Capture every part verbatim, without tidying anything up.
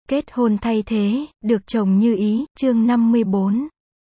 Kết hôn thay thế, được chồng như ý, chương năm mươi bốn.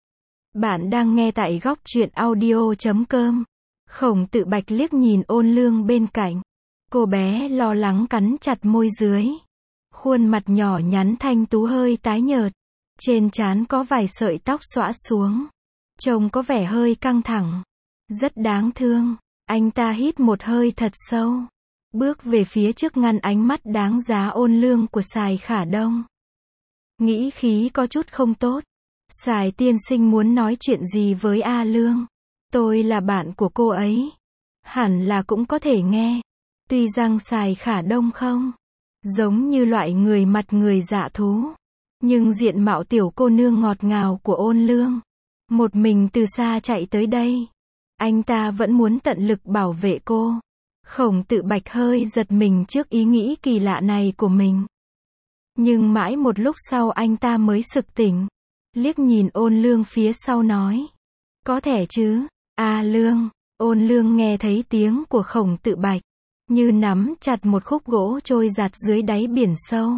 Bạn đang nghe tại góc truyện audio chấm com. Khổng Tự Bạch liếc nhìn Ôn Lương bên cạnh. Cô bé lo lắng cắn chặt môi dưới. Khuôn mặt nhỏ nhắn thanh tú hơi tái nhợt. Trên trán có vài sợi tóc xõa xuống. Trông có vẻ hơi căng thẳng. Rất đáng thương. Anh ta hít một hơi thật sâu. Bước về phía trước ngăn ánh mắt đáng giá Ôn Lương của Sài Khả Đông. Nghĩ khí có chút không tốt. Sài tiên sinh muốn nói chuyện gì với A Lương? Tôi là bạn của cô ấy. Hẳn là cũng có thể nghe. Tuy rằng Sài Khả Đông không giống như loại người mặt người dạ thú, nhưng diện mạo tiểu cô nương ngọt ngào của Ôn Lương, một mình từ xa chạy tới đây, anh ta vẫn muốn tận lực bảo vệ cô. Khổng Tự Bạch hơi giật mình trước ý nghĩ kỳ lạ này của mình. Nhưng mãi một lúc sau anh ta mới sực tỉnh. Liếc nhìn Ôn Lương phía sau nói. Có thể chứ, A Lương. Ôn Lương nghe thấy tiếng của Khổng Tự Bạch, như nắm chặt một khúc gỗ trôi giạt dưới đáy biển sâu.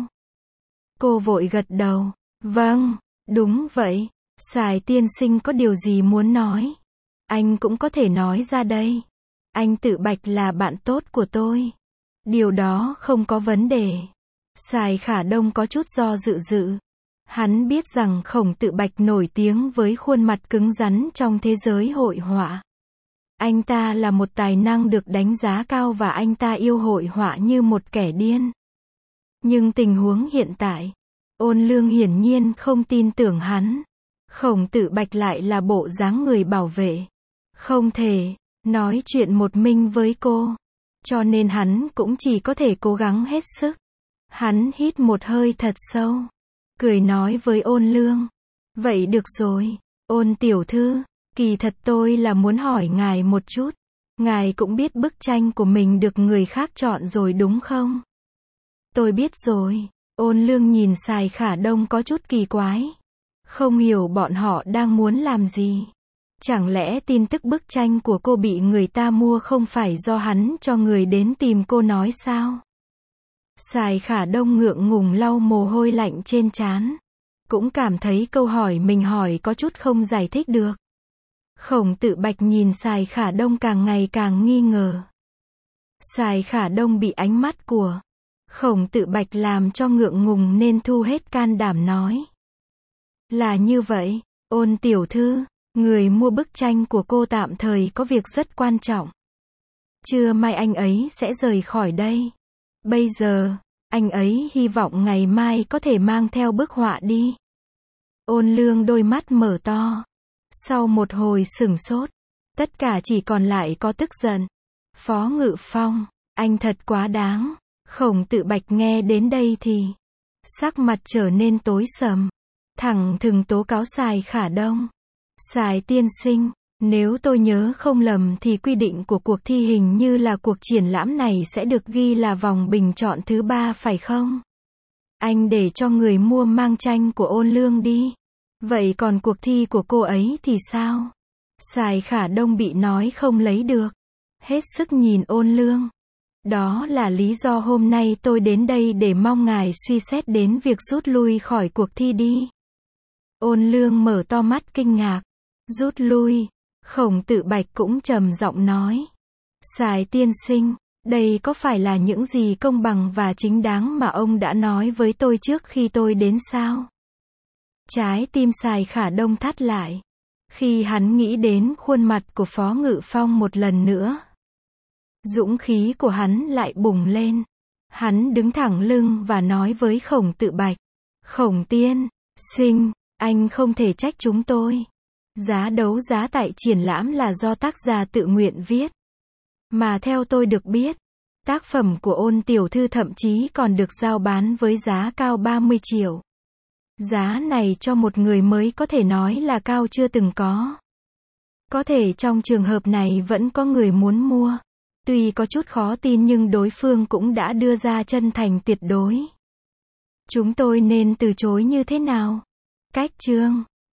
Cô vội gật đầu. Vâng, đúng vậy. Sài tiên sinh có điều gì muốn nói? Anh cũng có thể nói ra đây. Anh Tự Bạch là bạn tốt của tôi. Điều đó không có vấn đề. Sài Khả Đông có chút do dự dự. Hắn biết rằng Khổng Tự Bạch nổi tiếng với khuôn mặt cứng rắn trong thế giới hội họa. Anh ta là một tài năng được đánh giá cao và anh ta yêu hội họa như một kẻ điên. Nhưng tình huống hiện tại, Ôn Lương hiển nhiên không tin tưởng hắn. Khổng Tự Bạch lại là bộ dáng người bảo vệ. Không thể nói chuyện một mình với cô. Cho nên hắn cũng chỉ có thể cố gắng hết sức. Hắn hít một hơi thật sâu. Cười nói với Ôn Lương. Vậy được rồi, Ôn tiểu thư, kỳ thật tôi là muốn hỏi ngài một chút. Ngài cũng biết bức tranh của mình được người khác chọn rồi đúng không? Tôi biết rồi. Ôn Lương nhìn Sài Khả Đông có chút kỳ quái. Không hiểu bọn họ đang muốn làm gì. Chẳng lẽ tin tức bức tranh của cô bị người ta mua không phải do hắn cho người đến tìm cô nói sao? Sài Khả Đông ngượng ngùng lau mồ hôi lạnh trên trán. Cũng cảm thấy câu hỏi mình hỏi có chút không giải thích được. Khổng Tự Bạch nhìn Sài Khả Đông càng ngày càng nghi ngờ. Sài Khả Đông bị ánh mắt của Khổng Tự Bạch làm cho ngượng ngùng nên thu hết can đảm nói. Là như vậy, Ôn tiểu thư, người mua bức tranh của cô tạm thời có việc rất quan trọng. Trưa mai anh ấy sẽ rời khỏi đây. Bây giờ, anh ấy hy vọng ngày mai có thể mang theo bức họa đi. Ôn Lương đôi mắt mở to. Sau một hồi sửng sốt, tất cả chỉ còn lại có tức giận. Phó Ngự Phong, anh thật quá đáng. Khổng Tự Bạch nghe đến đây thì sắc mặt trở nên tối sầm. Thẳng thừng tố cáo Sài Khả Đông. Sài tiên sinh, nếu tôi nhớ không lầm thì quy định của cuộc thi hình như là cuộc triển lãm này sẽ được ghi là vòng bình chọn thứ ba phải không? Anh để cho người mua mang tranh của Ôn Lương đi. Vậy còn cuộc thi của cô ấy thì sao? Sài Khả Đông bị nói không lấy được. Hết sức nhìn Ôn Lương. Đó là lý do hôm nay tôi đến đây để mong ngài suy xét đến việc rút lui khỏi cuộc thi đi. Ôn Lương mở to mắt kinh ngạc. Rút lui. Khổng Tự Bạch cũng trầm giọng nói. Sài tiên sinh, đây có phải là những gì công bằng và chính đáng mà ông đã nói với tôi trước khi tôi đến sao? Trái tim Sài Khả Đông thắt lại. Khi hắn nghĩ đến khuôn mặt của Phó Ngự Phong một lần nữa, dũng khí của hắn lại bùng lên. Hắn đứng thẳng lưng và nói với Khổng Tự Bạch. Khổng tiên sinh, anh không thể trách chúng tôi. Giá đấu giá tại triển lãm là do tác giả tự nguyện viết. Mà theo tôi được biết, tác phẩm của Ôn tiểu thư thậm chí còn được giao bán với giá cao ba mươi triệu. Giá này cho một người mới có thể nói là cao chưa từng có. Có thể trong trường hợp này vẫn có người muốn mua. Tuy có chút khó tin nhưng đối phương cũng đã đưa ra chân thành tuyệt đối. Chúng tôi nên từ chối như thế nào? Cách chương